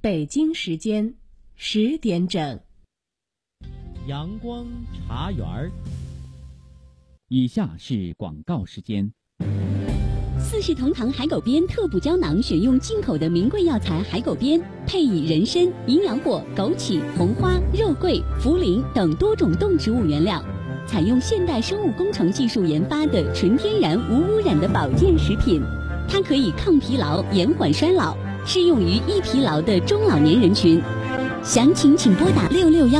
北京时间10点整。 阳光茶园儿。以下是广告时间。 四世同堂海狗鞭特补胶囊选用进口的名贵药材海狗鞭，配以人参、营养果、枸杞、红花、肉桂、茯苓等多种动植物原料，采用现代生物工程技术研发的纯天然无污染的保健食品。它可以抗疲劳、延缓衰老，适用于易疲劳的中老年人群。详情请拨打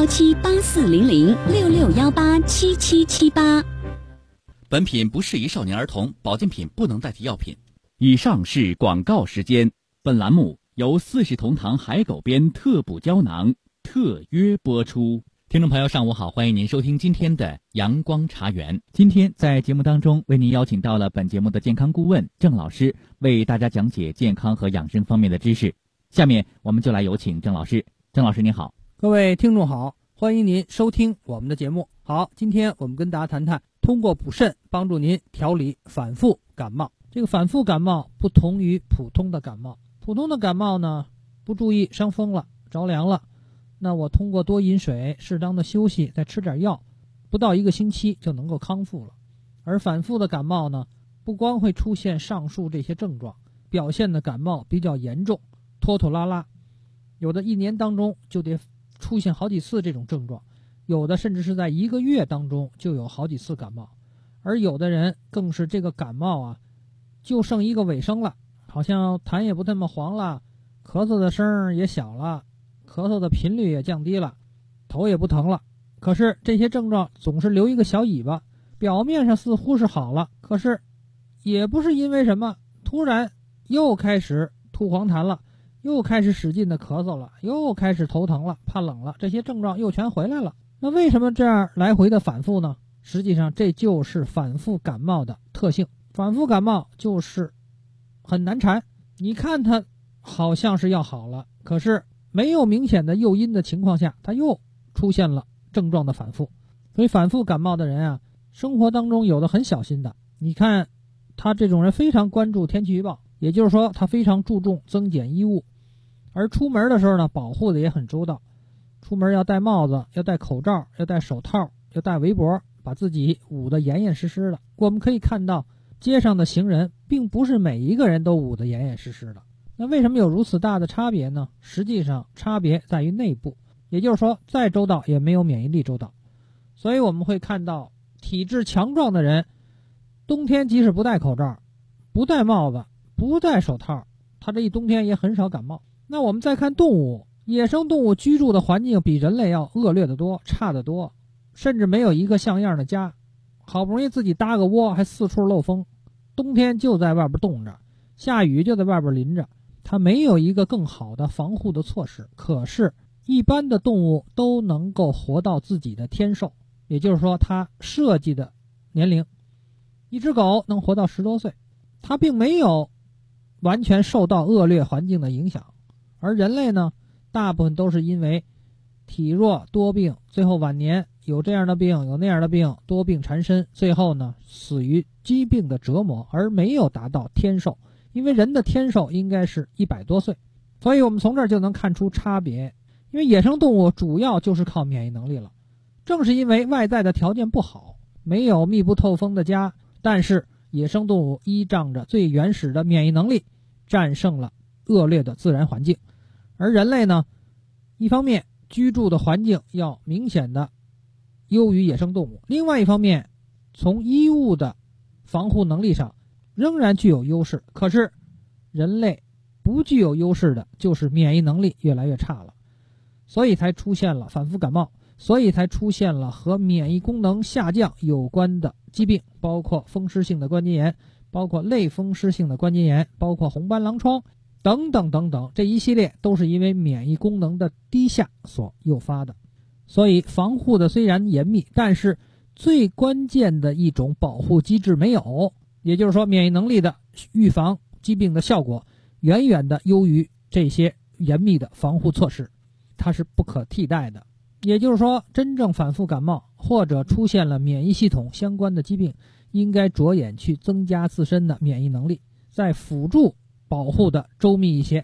6617840066187778。 本品不适宜少年儿童，保健品不能代替药品。 以上是广告时间。本栏目由四世同堂海狗鞭特补胶囊特约播出。听众朋友，上午好，欢迎您收听今天的阳光茶园。今天在节目当中为您邀请到了本节目的健康顾问郑老师，为大家讲解健康和养生方面的知识。下面我们就来有请郑老师。郑老师您好。 各位听众好，欢迎您收听我们的节目。好，今天我们跟大家谈谈通过补肾帮助您调理反复感冒。这个反复感冒不同于普通的感冒，普通的感冒呢，不注意伤风了、着凉了，那我通过多饮水、适当的休息，再吃点药，不到1个星期就能够康复了。而反复的感冒呢，不光会出现上述这些症状，表现的感冒比较严重，拖拖拉拉，有的1年当中就得出现好几次这种症状，有的甚至是在1个月当中就有好几次感冒，而有的人更是这个感冒啊，就剩一个尾声了，好像痰也不那么黄了，咳嗽的声也小了，咳嗽的频率也降低了，头也不疼了。可是这些症状总是留一个小尾巴，表面上似乎是好了，可是也不是因为什么，突然又开始吐黄痰了，又开始使劲的咳嗽了，又开始头疼了，怕冷了，这些症状又全回来了。那为什么这样来回的反复呢？实际上这就是反复感冒的特性。反复感冒就是很难缠，你看它好像是要好了，可是没有明显的诱因的情况下，它又出现了症状的反复。所以反复感冒的人啊，生活当中有的很小心的。你看他这种人非常关注天气预报，也就是说他非常注重增减衣物，而出门的时候呢，保护的也很周到。出门要戴帽子，要戴口罩，要戴手套，要戴围脖，把自己捂得严严实实的。我们可以看到街上的行人并不是每一个人都捂得严严实实的。那为什么有如此大的差别呢？实际上差别在于内部，也就是说再周到也没有免疫力周到。所以我们会看到体质强壮的人，冬天即使不戴口罩、不戴帽子、不戴手套，他这一冬天也很少感冒。那我们再看动物，野生动物居住的环境比人类要恶劣得多，差得多，甚至没有一个像样的家，好不容易自己搭个窝还四处漏风，冬天就在外边冻着，下雨就在外边淋着，它没有一个更好的防护的措施。可是一般的动物都能够活到自己的天寿，也就是说它设计的年龄，一只狗能活到10多岁，它并没有完全受到恶劣环境的影响。而人类呢，大部分都是因为体弱多病，最后晚年有这样的病有那样的病，多病缠身，最后呢死于疾病的折磨，而没有达到天寿。因为人的天寿应该是100多岁，所以我们从这儿就能看出差别。因为野生动物主要就是靠免疫能力了，正是因为外在的条件不好，没有密不透风的家，但是野生动物依仗着最原始的免疫能力，战胜了恶劣的自然环境。而人类呢，一方面居住的环境要明显的优于野生动物，另外一方面从衣物的防护能力上仍然具有优势。可是人类不具有优势的就是免疫能力越来越差了，所以才出现了反复感冒，所以才出现了和免疫功能下降有关的疾病，包括风湿性的关节炎，包括类风湿性的关节炎，包括红斑狼疮等等等等，这一系列都是因为免疫功能的低下所诱发的。所以防护的虽然严密，但是最关键的一种保护机制没有，也就是说免疫能力的预防疾病的效果远远的优于这些严密的防护措施，它是不可替代的。也就是说，真正反复感冒或者出现了免疫系统相关的疾病，应该着眼去增加自身的免疫能力，再辅助保护的周密一些，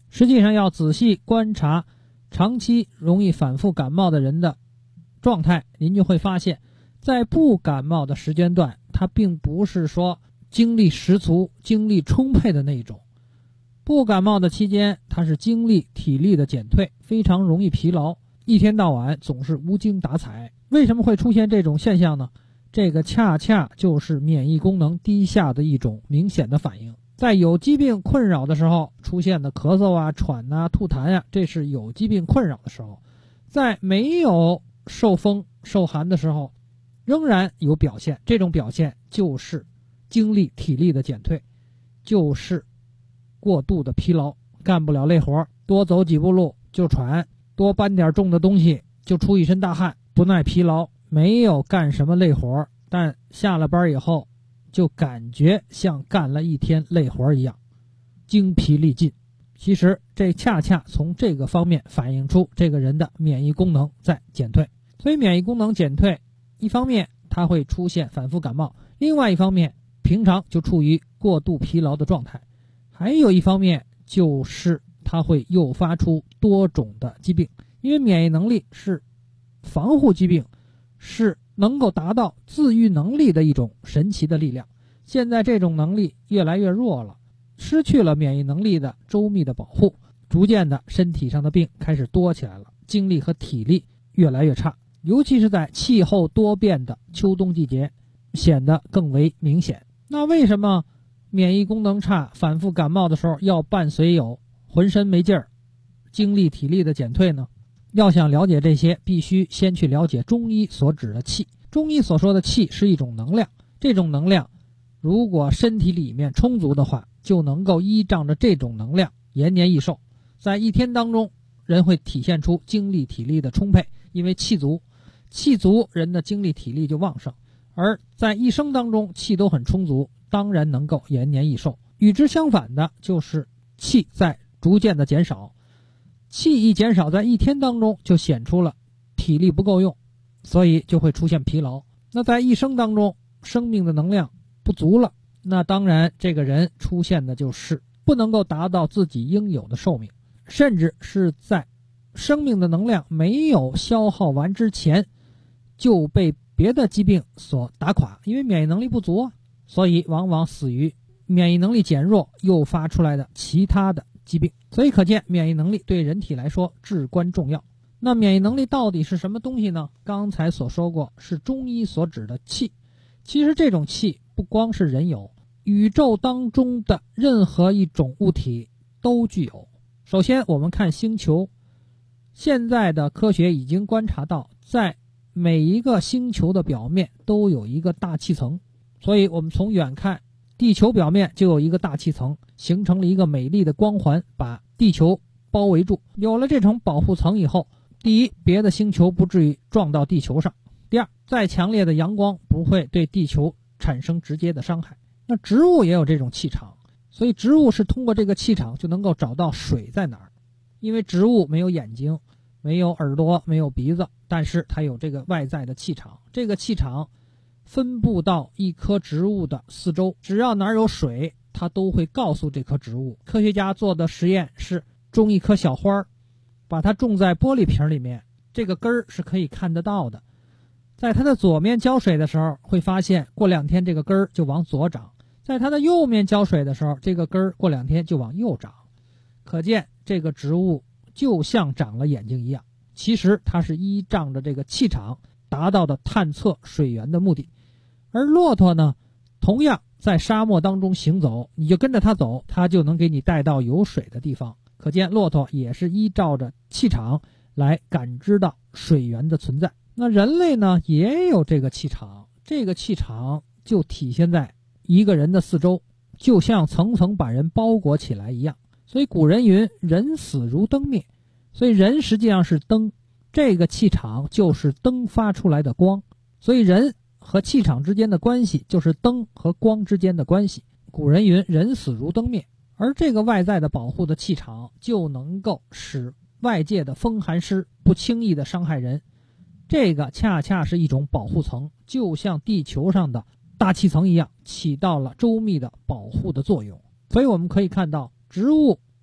实际上要仔细观察长期容易反复感冒的人的状态，您就会发现，在不感冒的时间段，他并不是说精力十足、精力充沛的那一种。不感冒的期间，他是精力体力的减退，非常容易疲劳，一天到晚总是无精打采。为什么会出现这种现象呢？这个恰恰就是免疫功能低下的一种明显的反应。在有疾病困扰的时候出现的咳嗽啊、喘啊、吐痰啊，这是有疾病困扰的时候。在没有受风受寒的时候，仍然有表现，这种表现就是精力体力的减退，就是过度的疲劳，干不了累活，多走几步路就喘，多搬点重的东西就出一身大汗，不耐疲劳，没有干什么累活，但下了班以后就感觉像干了一天累活一样，精疲力尽。其实这恰恰从这个方面反映出这个人的免疫功能在减退。所以免疫功能减退，一方面它会出现反复感冒，另外一方面平常就处于过度疲劳的状态，还有一方面就是它会诱发出多种的疾病。因为免疫能力是防护疾病，是能够达到自愈能力的一种神奇的力量。现在这种能力越来越弱了，失去了免疫能力的周密的保护，逐渐的身体上的病开始多起来了，精力和体力越来越差，尤其是在气候多变的秋冬季节显得更为明显。那为什么免疫功能差、反复感冒的时候要伴随有浑身没劲儿、精力体力的减退呢？要想了解这些，必须先去了解中医所指的气。中医所说的气是一种能量，这种能量如果身体里面充足的话，就能够依仗着这种能量延年益寿。在一天当中，人会体现出精力体力的充沛，因为气足，气足人的精力体力就旺盛，而在一生当中气都很充足，当然能够延年益寿。与之相反的就是气在逐渐的减少，气一减少，在一天当中就显出了体力不够用，所以就会出现疲劳。那在一生当中生命的能量不足了，那当然这个人出现的就是不能够达到自己应有的寿命，甚至是在生命的能量没有消耗完之前就被别的疾病所打垮。因为免疫能力不足啊，所以往往死于免疫能力减弱诱发出来的其他的疾病。所以可见免疫能力对人体来说至关重要。那免疫能力到底是什么东西呢？刚才所说过，是中医所指的气。其实这种气不光是人有，宇宙当中的任何一种物体都具有。首先我们看星球，现在的科学已经观察到，在每一个星球的表面都有一个大气层，所以我们从远看，地球表面就有一个大气层，形成了一个美丽的光环，把地球包围住。有了这种保护层以后，第一，别的星球不至于撞到地球上；第二，再强烈的阳光不会对地球产生直接的伤害。那植物也有这种气场，所以植物是通过这个气场就能够找到水在哪儿。因为植物没有眼睛，没有耳朵，没有鼻子，但是它有这个外在的气场。这个气场分布到一棵植物的四周，只要哪儿有水，它都会告诉这棵植物。科学家做的实验是种一棵小花，把它种在玻璃瓶里面，这个根儿是可以看得到的。在它的左面浇水的时候，会发现过2天这个根儿就往左长；在它的右面浇水的时候，这个根儿过2天就往右长。可见这个植物就像长了眼睛一样，其实它是依仗着这个气场达到的探测水源的目的。而骆驼呢，同样在沙漠当中行走，你就跟着它走，它就能给你带到有水的地方。可见骆驼也是依照着气场来感知到水源的存在。那人类呢，也有这个气场，这个气场就体现在一个人的四周，就像层层把人包裹起来一样。所以古人云，人死如灯灭，所以人实际上是灯，这个气场就是灯发出来的光，所以人和气场之间的关系就是灯和光之间的关系。古人云，人死如灯灭，而这个外在的保护的气场就能够使外界的风寒湿不轻易的伤害人。这个恰恰是一种保护层，就像地球上的大气层一样，起到了周密的保护的作用。所以我们可以看到，植物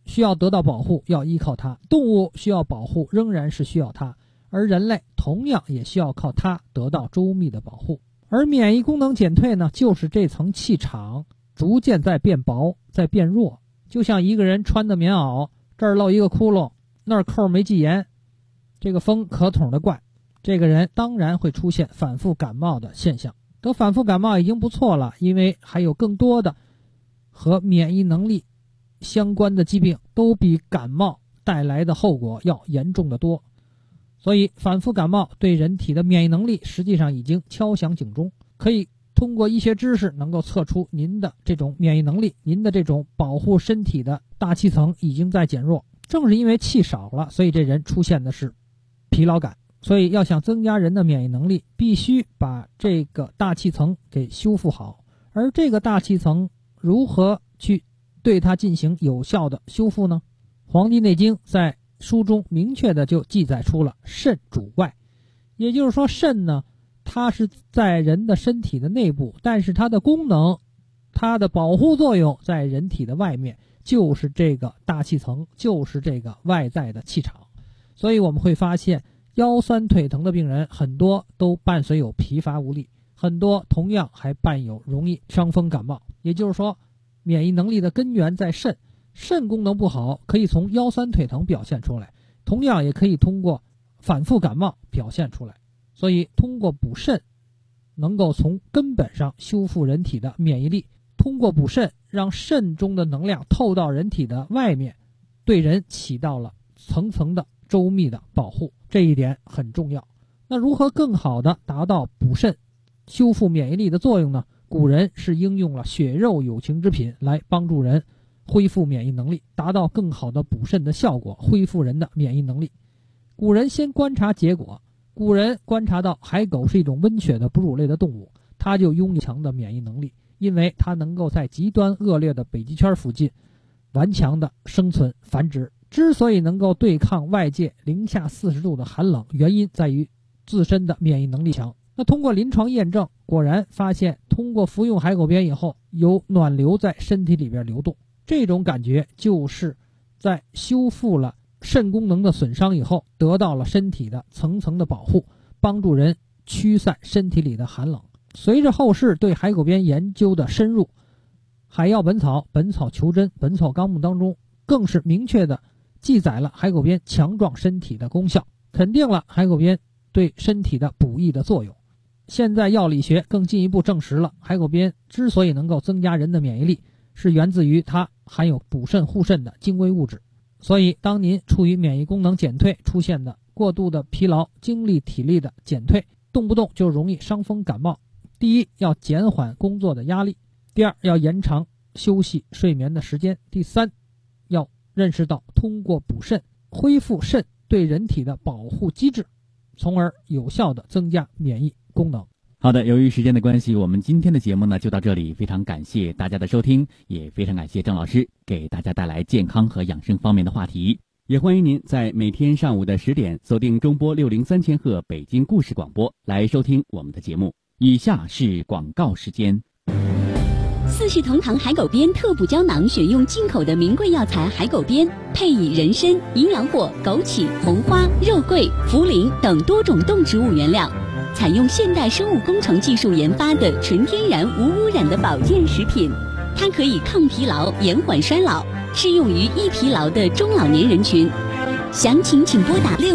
需要得到保护，要依靠它；动物需要保护，仍然是需要它；而人类同样也需要靠它得到周密的保护。而免疫功能减退呢，就是这层气场逐渐在变薄，在变弱。就像一个人穿的棉袄，这儿漏一个窟窿，那儿扣没系严，这个风可捅的怪，这个人当然会出现反复感冒的现象。得反复感冒已经不错了，因为还有更多的和免疫能力相关的疾病都比感冒带来的后果要严重的多。所以反复感冒对人体的免疫能力实际上已经敲响警钟，可以通过医学知识能够测出您的这种免疫能力，您的这种保护身体的大气层已经在减弱。正是因为气少了，所以这人出现的是疲劳感。所以要想增加人的免疫能力，必须把这个大气层给修复好。而这个大气层如何去对它进行有效的修复呢？《黄帝内经》在书中明确的就记载出了肾主外，也就是说肾呢，它是在人的身体的内部，但是它的功能，它的保护作用在人体的外面，就是这个大气层，就是这个外在的气场。所以我们会发现腰酸腿疼的病人很多都伴随有疲乏无力，很多同样还伴有容易伤风感冒。也就是说免疫能力的根源在肾，肾功能不好可以从腰酸腿疼表现出来，同样也可以通过反复感冒表现出来。所以通过补肾能够从根本上修复人体的免疫力，通过补肾让肾中的能量透到人体的外面，对人起到了层层的周密的保护，这一点很重要。那如何更好的达到补肾修复免疫力的作用呢？古人是应用了血肉有情之品来帮助人恢复免疫能力，达到更好的补肾的效果，恢复人的免疫能力。古人先观察结果，古人观察到海狗是一种温血的哺乳类的动物，它就拥有强的免疫能力，因为它能够在极端恶劣的北极圈附近顽强的生存繁殖。之所以能够对抗外界零下40度的寒冷，原因在于自身的免疫能力强。那通过临床验证，果然发现通过服用海狗鞭以后，有暖流在身体里边流动，这种感觉就是在修复了肾功能的损伤以后，得到了身体的层层的保护，帮助人驱散身体里的寒冷。随着后世对海狗鞭研究的深入，《海药本草》《本草求真》《本草纲目》当中更是明确的记载了海狗鞭强壮身体的功效，肯定了海狗鞭对身体的补益的作用。现在药理学更进一步证实了海狗鞭之所以能够增加人的免疫力，是源自于它含有补肾护肾的精微物质。所以当您处于免疫功能减退，出现的过度的疲劳、精力体力的减退，动不动就容易伤风感冒，第一要减缓工作的压力，第二要延长休息睡眠的时间，第三要认识到通过补肾恢复肾对人体的保护机制，从而有效地增加免疫功能。 好的，由于时间的关系，我们今天的节目呢就到这里，非常感谢大家的收听，也非常感谢郑老师给大家带来健康和养生方面的话题。也欢迎您在每天上午的10点锁定中波603千赫北京故事广播来收听我们的节目。以下是广告时间。 四世同堂海狗鞭特补胶囊选用进口的名贵药材海狗鞭，配以人参、营养果、枸杞、红花、肉桂、茯苓等多种动植物原料，采用现代生物工程技术研发的纯天然无污染的保健食品。它可以抗疲劳、延缓衰老，适用于易疲劳的中老年人群。详情请拨打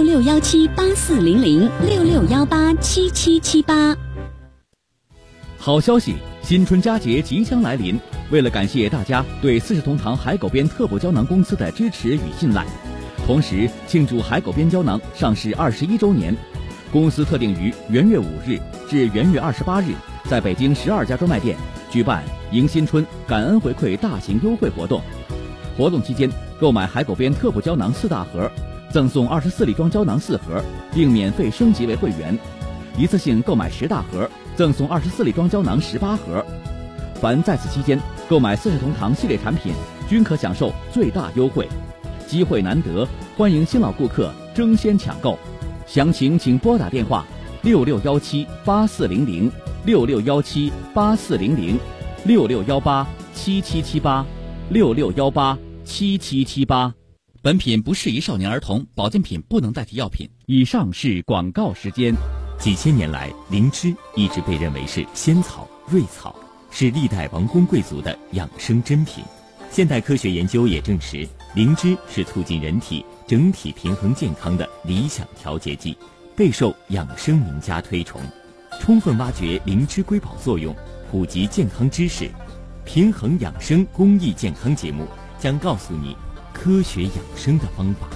6617840066187778。 好消息，新春佳节即将来临，为了感谢大家对四世同堂海狗鞭特补胶囊公司的支持与信赖，同时庆祝海狗鞭胶囊上市21周年，公司特定于元月5日至元月28日，在北京12家专卖店举办迎新春感恩回馈大型优惠活动。活动期间，购买海狗鞭特补胶囊4大盒，赠送24粒装胶囊4盒，并免费升级为会员；一次性购买10大盒，赠送24粒装胶囊18盒。凡在此期间购买四世同堂系列产品，均可享受最大优惠。机会难得，欢迎新老顾客争先抢购。详情请拨打电话66178400、66178400、66187778、66187778。 7778。本品不适宜少年儿童，保健品不能代替药品。以上是广告时间。 几千年来，灵芝一直被认为是仙草、瑞草，是历代王公贵族的养生珍品。现代科学研究也证实，灵芝是促进人体整体平衡健康的理想调节剂，备受养生名家推崇。充分挖掘灵芝瑰宝作用，普及健康知识，平衡养生公益健康节目将告诉你科学养生的方法。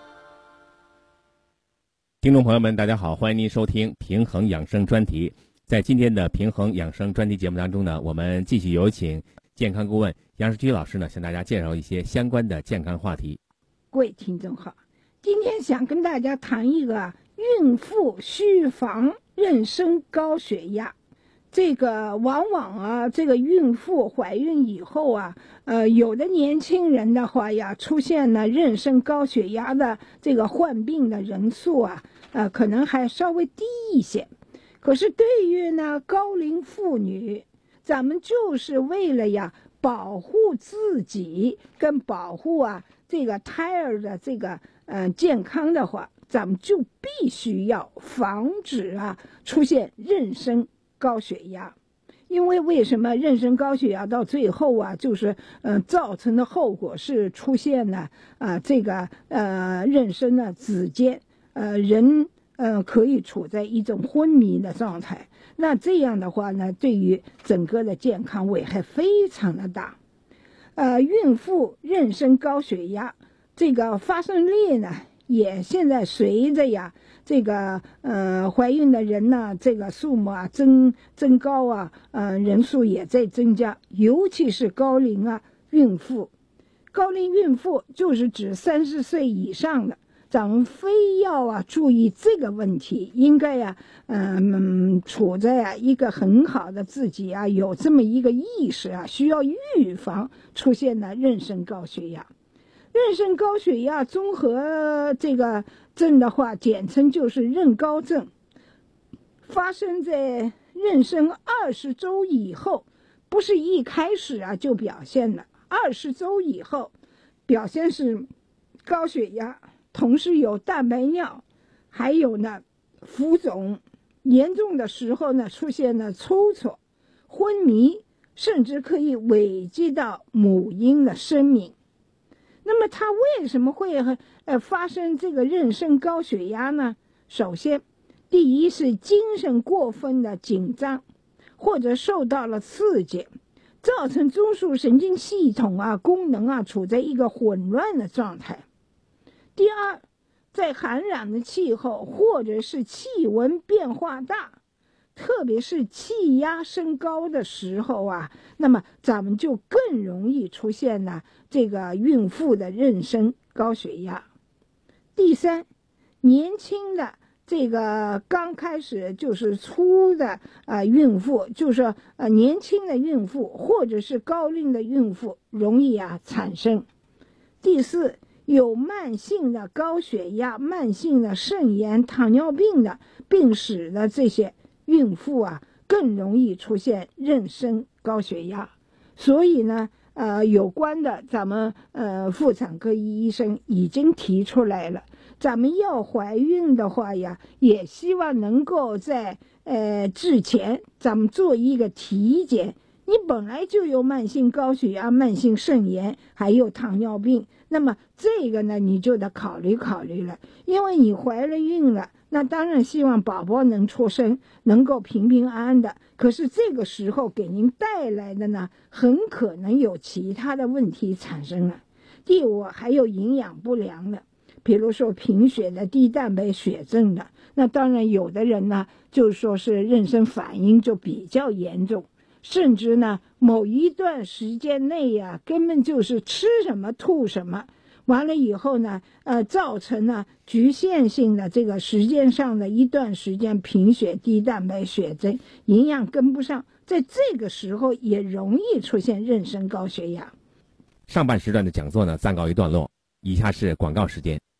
听众朋友们，大家好，欢迎您收听平衡养生专题。在今天的平衡养生专题节目当中呢，我们继续有请健康顾问杨世居老师呢，向大家介绍一些相关的健康话题。 各位听众好，今天想跟大家谈一个孕妇需防妊娠高血压。这个往往这个孕妇怀孕以后有的年轻人的话呀，出现了妊娠高血压的这个患病的人数可能还稍微低一些。可是对于呢高龄妇女，咱们就是为了保护自己跟保护这个胎儿的这个健康的话，咱们就必须要防止出现妊娠高血压。因为为什么妊娠高血压到最后就是造成的后果是出现了这个妊娠的子笺，人可以处在一种昏迷的状态。那这样的话呢，对于整个的健康危害非常的大。孕妇妊娠高血压这个发生率呢，也现在随着这个怀孕的人呢，这个数目增高人数也在增加，尤其是高龄孕妇。高龄孕妇就是指30岁以上的，咱们非要注意这个问题，应该处在一个很好的自己有这么一个意识需要预防出现的妊娠高血压。妊娠高血压综合这个症的话，简称就是妊高症，发生在妊娠20周以后，不是一开始就表现了，20周以后表现是高血压，同时有蛋白尿，还有呢浮肿，严重的时候呢出现了抽搐、昏迷，甚至可以危及到母婴的生命。那么它为什么会发生这个妊娠高血压呢？首先，第一是精神过分的紧张，或者受到了刺激，造成中枢神经系统功能处在一个混乱的状态。第二，在寒冷的气候或者是气温变化大，特别是气压升高的时候那么咱们就更容易出现了这个孕妇的妊娠高血压。第三，年轻的这个刚开始就是初的孕妇，就是年轻的孕妇或者是高龄的孕妇容易产生。第四，有慢性的高血压、慢性的肾炎、糖尿病的病史的这些孕妇更容易出现妊娠高血压。所以呢有关的咱们妇产科医生已经提出来了，咱们要怀孕的话也希望能够在之前咱们做一个体检。你本来就有慢性高血压、慢性肾炎还有糖尿病，那么这个呢你就得考虑了。因为你怀了孕了，那当然希望宝宝能出生，能够平平安安的，可是这个时候给您带来的呢，很可能有其他的问题产生了。第五，还有营养不良的，比如说贫血的、低蛋白血症的，那当然有的人呢就说是妊娠反应就比较严重，甚至呢某一段时间内根本就是吃什么吐什么，完了以后呢造成了局限性的这个时间上的一段时间贫血、低蛋白血症，营养跟不上，在这个时候也容易出现妊娠高血压。 上半时段的讲座呢暂告一段落，以下是广告时间。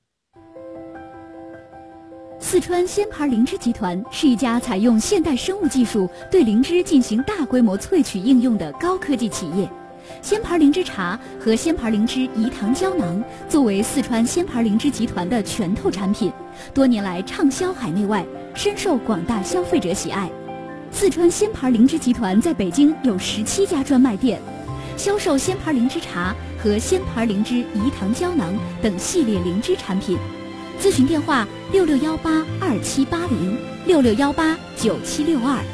四川仙牌灵芝集团是一家采用现代生物技术对灵芝进行大规模萃取应用的高科技企业。 仙牌灵芝茶和仙牌灵芝饴糖胶囊作为四川仙牌灵芝集团的拳头产品，多年来畅销海内外，深受广大消费者喜爱。四川仙牌灵芝集团在北京有17家专卖店，销售仙牌灵芝茶和仙牌灵芝饴糖胶囊等系列灵芝产品。咨询电话66182780，66189762。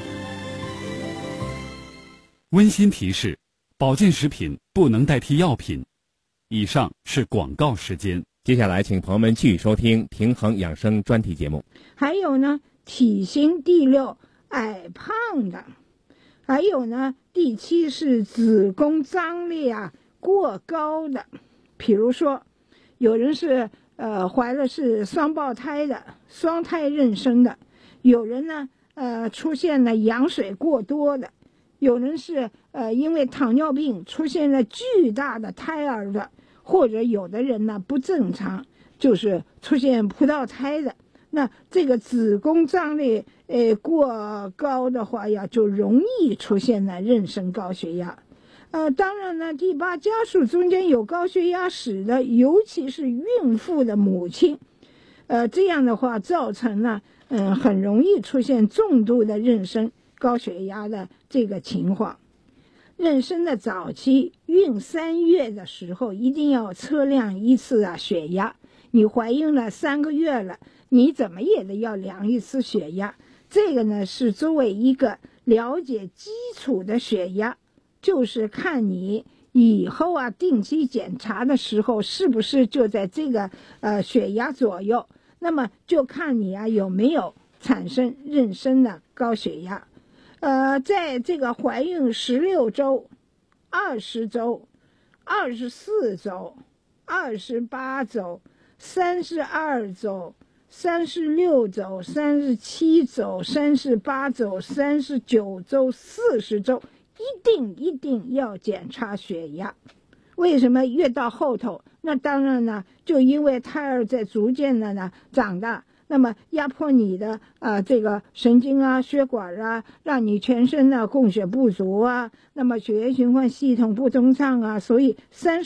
温馨提示：保健食品不能代替药品。以上是广告时间。 接下来，请朋友们继续收听平衡养生专题节目。 还有呢，体型第6，矮胖的。还有呢，第7是子宫张力过高的。比如说，有人是怀了是双胞胎的，双胎妊娠的；有人呢出现了羊水过多的；有人是因为糖尿病出现了巨大的胎儿的，或者有的人呢不正常，就是出现葡萄胎的。那这个子宫张力过高的话呀，就容易出现了妊娠高血压。当然呢，第8家属中间有高血压史的，尤其是孕妇的母亲，这样的话造成了很容易出现重度的妊娠高血压的这个情况。妊娠的早期，孕3月的时候一定要测量一次血压。你怀孕了3个月了，你怎么也得要量一次血压。这个呢是作为一个了解基础的血压，就是看你以后定期检查的时候是不是就在这个血压左右，那么就看你有没有产生妊娠的高血压。在这个怀孕16周、20周、24周、28周、32周、36周、37周、38周、39周、40周，一定要检查血压。为什么越到后头？那当然呢，就因为胎儿在逐渐的呢长大，那么压迫你的这个神经血管让你全身的供血不足那么血液循环系统不通畅所以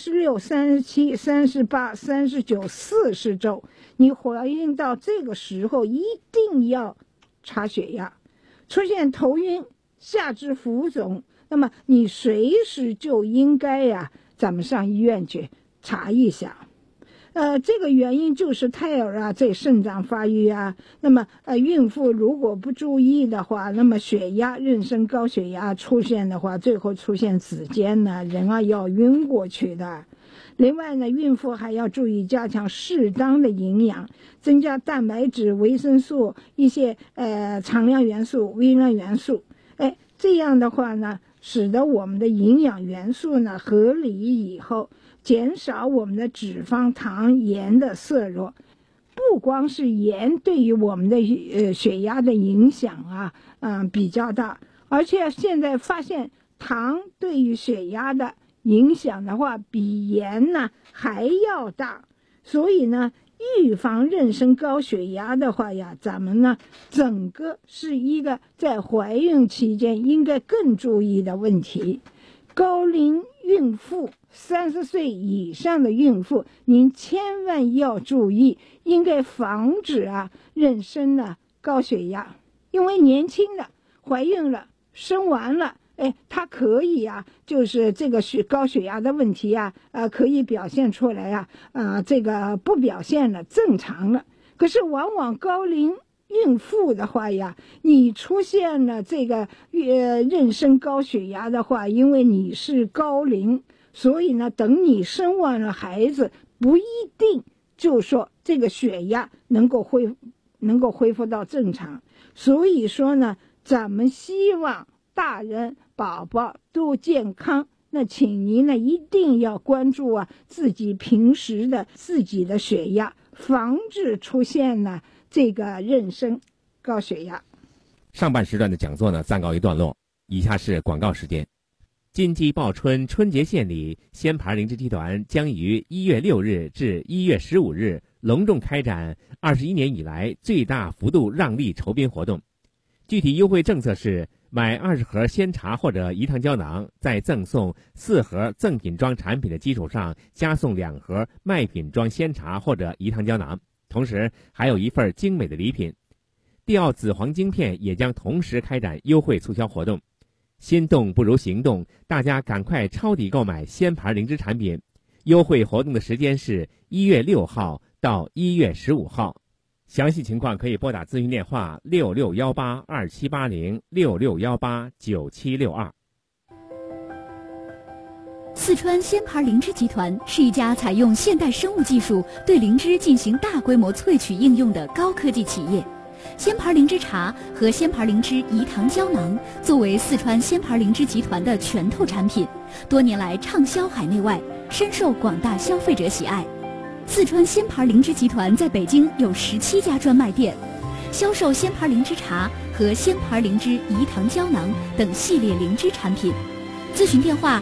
36、37、38、39、40周，你怀孕到这个时候一定要查血压。出现头晕、下肢浮肿，那么你随时就应该咱们上医院去查一下。这个原因就是胎儿在生长发育那么孕妇如果不注意的话，那么血压、妊娠高血压出现的话，最后出现子痫呢，人要晕过去的。另外呢，孕妇还要注意加强适当的营养，增加蛋白质、维生素、一些常量元素、微量元素。这样的话呢，使得我们的营养元素呢合理以后，减少我们的脂肪、糖、盐的摄入。不光是盐对于我们的血压的影响比较大，而且现在发现糖对于血压的影响的话比盐呢还要大。所以呢，预防妊娠高血压的话咱们呢整个是一个在怀孕期间应该更注意的问题。高龄孕妇、30岁以上的孕妇，您千万要注意，应该防止妊娠的高血压。因为年轻的怀孕了、生完了，它可以就是这个高血压的问题可以表现出来这个不表现了，正常了。可是往往高龄孕妇的话你出现了这个妊娠高血压的话，因为你是高龄，所以呢，等你生完了孩子，不一定就说这个血压能够恢复到正常。所以说呢，咱们希望大人宝宝都健康，那请您呢一定要关注自己平时的自己的血压，防止出现了这个妊娠高血压。 上半时段的讲座呢暂告一段落，以下是广告时间。金鸡报春春节献礼，仙牌灵芝集团将于1月6日至1月15日隆重开展21年以来最大幅度让利筹编活动。具体优惠政策是买20盒鲜茶或者饴糖胶囊，在赠送4盒赠品装产品的基础上，加送2盒麦品装鲜茶或者饴糖胶囊，同时还有一份精美的礼品。帝奥紫黄晶片也将同时开展优惠促销活动。心动不如行动，大家赶快抄底购买鲜牌灵芝产品。优惠活动的时间是1月6号到1月15号。详细情况可以拨打咨询电话6618278066189762。 四川鲜牌灵芝集团是一家采用现代生物技术对灵芝进行大规模萃取应用的高科技企业。鲜牌灵芝茶和鲜牌灵芝饴糖胶囊作为四川鲜牌灵芝集团的拳头产品，多年来畅销海内外，深受广大消费者喜爱。四川鲜牌灵芝集团在北京有17家专卖店，销售鲜牌灵芝茶和鲜牌灵芝饴糖胶囊等系列灵芝产品。咨询电话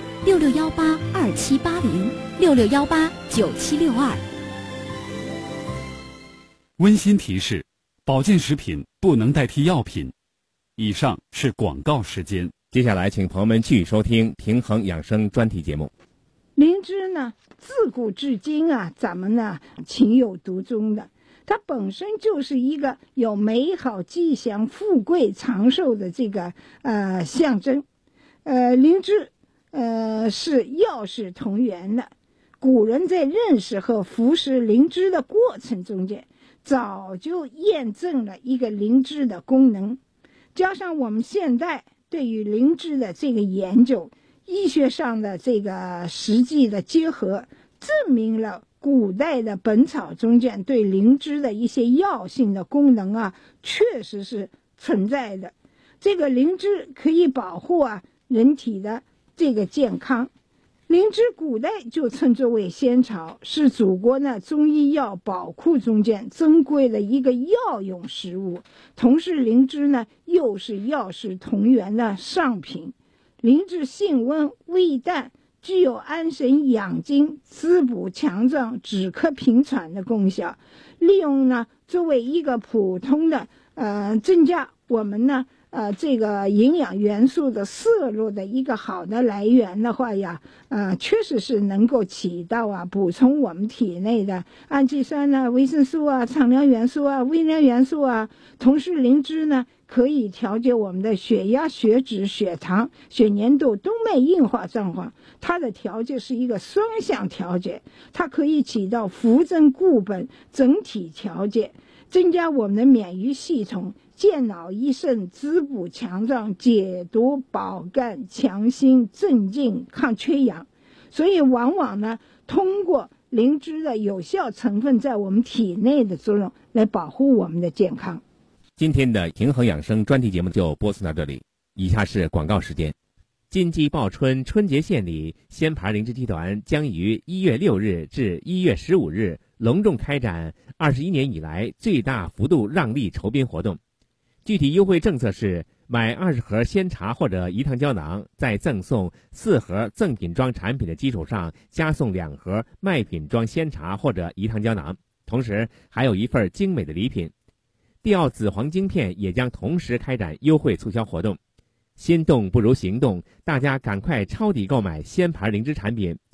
6618278066189762。 温馨提示：保健食品不能代替药品。以上是广告时间。 接下来请朋友们继续收听平衡养生专题节目。 灵芝呢，自古至今啊，咱们呢情有独钟的。它本身就是一个有美好、吉祥、富贵、长寿的这个象征。灵芝是药食同源的。古人在认识和服食灵芝的过程中间，早就验证了一个灵芝的功能。加上我们现代对于灵芝的这个研究，医学上的这个实际的结合，证明了古代的本草中间对灵芝的一些药性的功能啊，确实是存在的。这个灵芝可以保护人体的这个健康。灵芝古代就称作为仙草，是祖国呢中医药宝库中间珍贵的一个药用食物。同时灵芝呢又是药食同源的上品。灵芝性温味淡，具有安神养精、滋补强壮、止咳平喘的功效。利用呢作为一个普通的增加我们呢这个营养元素的摄入的一个好的来源的话呀，确实是能够起到补充我们体内的氨基酸啊、维生素啊、常量元素啊、微量元素啊。同时灵芝呢可以调节我们的血压、血脂、血糖、血粘度、动脉硬化状况。它的调节是一个双向调节，它可以起到扶正固本、整体调节，增加我们的免疫系统，健脑益肾，滋补强壮，解毒保肝，强心镇静，抗缺氧。所以往往呢，通过灵芝的有效成分在我们体内的作用，来保护我们的健康。 今天的平衡养生专题节目就播送到这里，以下是广告时间。金鸡报春春节献礼，鲜牌灵芝集团将于1月6日至1月15日隆重开展21年以来最大幅度让利筹编活动。具体优惠政策是：买20盒鲜茶或者饴糖胶囊，在赠送4盒赠品装产品的基础上，加送2盒麦品装鲜茶或者饴糖胶囊，同时还有一份精美的礼品。帝奥紫黄晶片也将同时开展优惠促销活动。心动不如行动，大家赶快抄底购买鲜牌灵芝产品。